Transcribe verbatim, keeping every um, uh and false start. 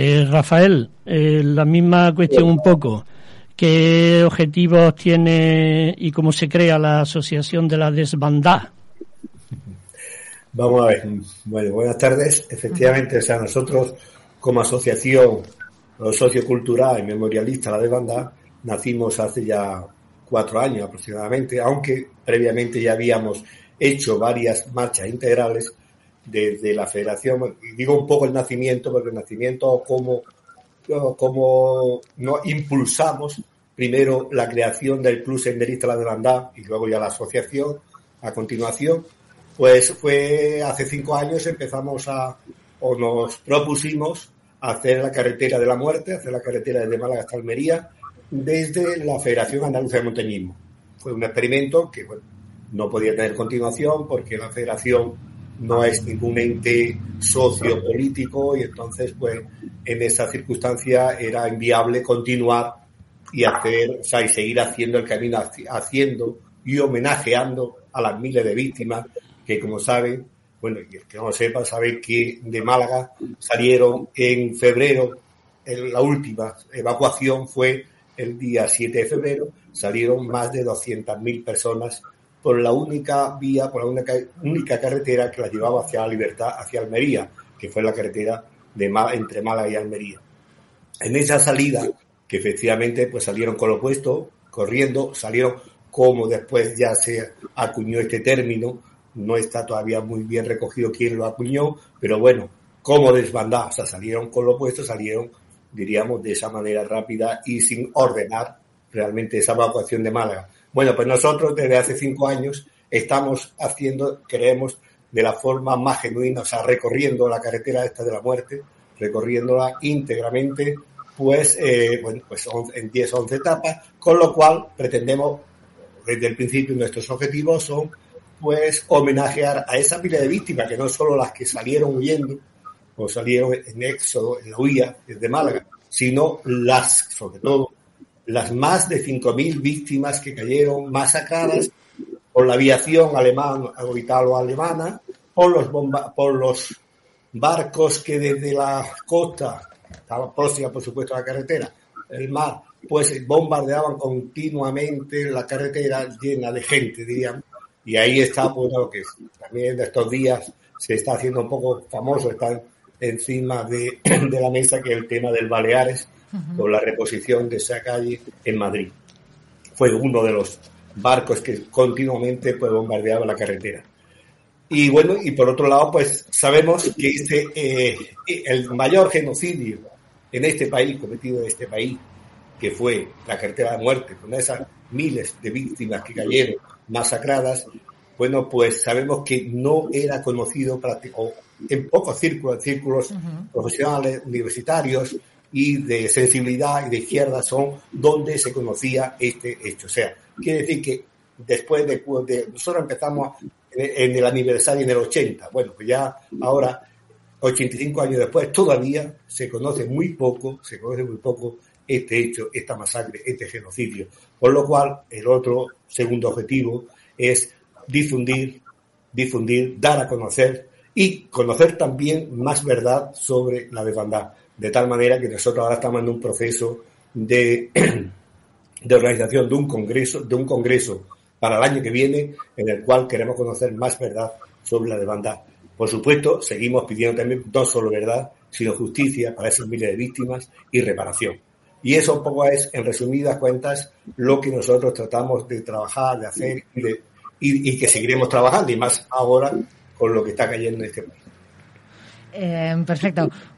Eh, Rafael, eh, la misma cuestión un poco. ¿Qué objetivos tiene y cómo se crea la Asociación de la Desbandá? Vamos a ver. Bueno, buenas tardes. Efectivamente, o sea, nosotros como asociación sociocultural y memorialista La Desbandá nacimos hace ya cuatro años aproximadamente, aunque previamente ya habíamos hecho varias marchas integrales desde la Federación. Digo un poco el nacimiento, porque el nacimiento como, como no impulsamos primero la creación del Club Senderista La Desbandá y luego ya la asociación a continuación. Pues fue hace cinco años empezamos a, o nos propusimos hacer la carretera de la muerte, hacer la carretera desde Málaga hasta Almería, desde la Federación Andaluza de Montañismo. Fue un experimento que bueno, no podía tener continuación porque la Federación no es ningún ente sociopolítico y entonces, pues, en esa circunstancia era inviable continuar y hacer, o sea, y seguir haciendo el camino, haciendo y homenajeando a las miles de víctimas que, como saben, bueno, y el que no lo sepa, sabe que de Málaga salieron en febrero, en la última evacuación fue el día siete de febrero, salieron más de doscientas mil personas por la única vía, por la única, única carretera que la llevaba hacia la Libertad, hacia Almería, que fue la carretera de Málaga, entre Málaga y Almería. En esa salida, que efectivamente pues salieron con lo puesto, corriendo, salieron como después ya se acuñó este término, no está todavía muy bien recogido quién lo acuñó, pero bueno, como desbandar, o sea, salieron con lo puesto, salieron, diríamos, de esa manera rápida y sin ordenar realmente esa evacuación de Málaga. Bueno, pues nosotros desde hace cinco años estamos haciendo, creemos, de la forma más genuina, o sea, recorriendo la carretera esta de la muerte, recorriéndola íntegramente, pues, eh, bueno, pues en diez o once etapas, con lo cual pretendemos, desde el principio, nuestros objetivos son pues homenajear a esa pila de víctimas, que no solo las que salieron huyendo o salieron en éxodo, en la huida desde Málaga, sino las, sobre todo, las más de cinco mil víctimas que cayeron masacradas por la aviación alemana o italo-alemana, por los bomba, por los barcos que desde la costa, estaba próxima por supuesto a la carretera, el mar, pues bombardeaban continuamente la carretera llena de gente, diríamos. Y ahí está, pues, lo que también de estos días se está haciendo un poco famoso, está encima de, de la mesa, que es el tema del Baleares, uh-huh. con la reposición de esa calle en Madrid. Fue uno de los barcos que continuamente pues, bombardeaba la carretera. Y bueno, y por otro lado, pues sabemos que este, eh, el mayor genocidio en este país, cometido en este país, que fue la carretera de muerte, con esas miles de víctimas que cayeron masacradas, bueno, pues sabemos que no era conocido o en pocos círculos, círculos uh-huh. profesionales, universitarios y de sensibilidad y de izquierda son donde se conocía este hecho. O sea, quiere decir que después de, de nosotros empezamos en, en el aniversario en el ochenta, bueno, pues ya ahora, ochenta y cinco años después, todavía se conoce muy poco, se conoce muy poco este hecho, esta masacre, este genocidio. Por lo cual, el otro segundo objetivo es difundir, difundir, dar a conocer y conocer también más verdad sobre la desbandada. De tal manera que nosotros ahora estamos en un proceso de, de organización de un congreso, de un congreso para el año que viene, en el cual queremos conocer más verdad sobre la desbandada. Por supuesto, seguimos pidiendo también no solo verdad, sino justicia para esas miles de víctimas y reparación. Y eso un poco es, en resumidas cuentas, lo que nosotros tratamos de trabajar, de hacer y, de, y, y que seguiremos trabajando, y más ahora con lo que está cayendo en este país. Eh, perfecto.